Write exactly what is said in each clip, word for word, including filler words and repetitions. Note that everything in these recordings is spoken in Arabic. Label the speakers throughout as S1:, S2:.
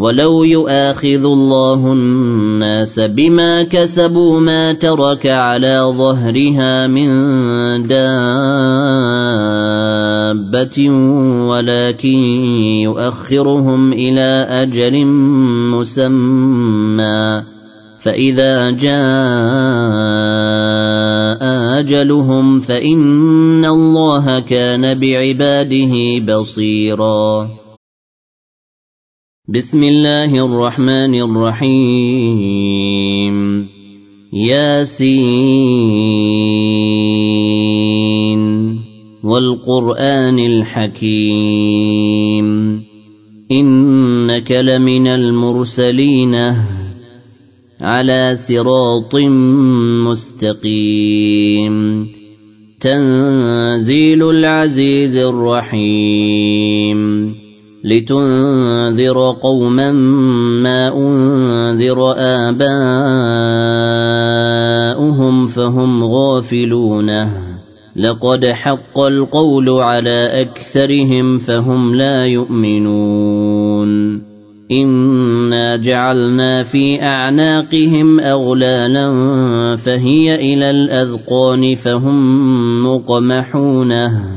S1: ولو يؤاخذ الله الناس بما كسبوا ما ترك على ظهرها من دابة ولكن يؤخرهم إلى أجل مسمى فإذا جاء أجلهم فإن الله كان بعباده بصيرا. بسم الله الرحمن الرحيم. ياسين والقرآن الحكيم إنك لمن المرسلين على صراط مستقيم تنزيل العزيز الرحيم لتنذر قوما ما أنذر آباؤهم فهم غافلون لقد حق القول على أكثرهم فهم لا يؤمنون إنا جعلنا في أعناقهم أغلالا فهي إلى الأذقان فهم مقمحون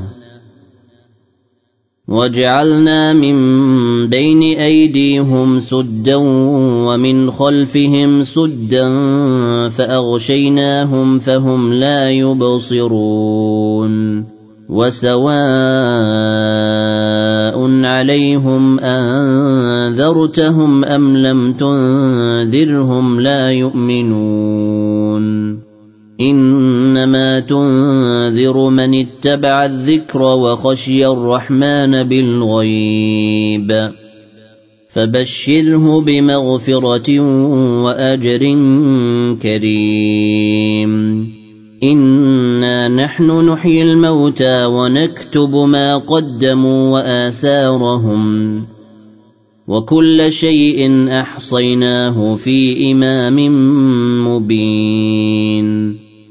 S1: وجعلنا من بين أيديهم سدا ومن خلفهم سدا فأغشيناهم فهم لا يبصرون وسواء عليهم أنذرتهم أم لم تنذرهم لا يؤمنون إنما تنذر من اتبع الذكر وخشي الرحمن بالغيب فبشره بمغفرة وأجر كريم. إنا نحن نحيي الموتى ونكتب ما قدموا وآثارهم وكل شيء أحصيناه في إمام مبين.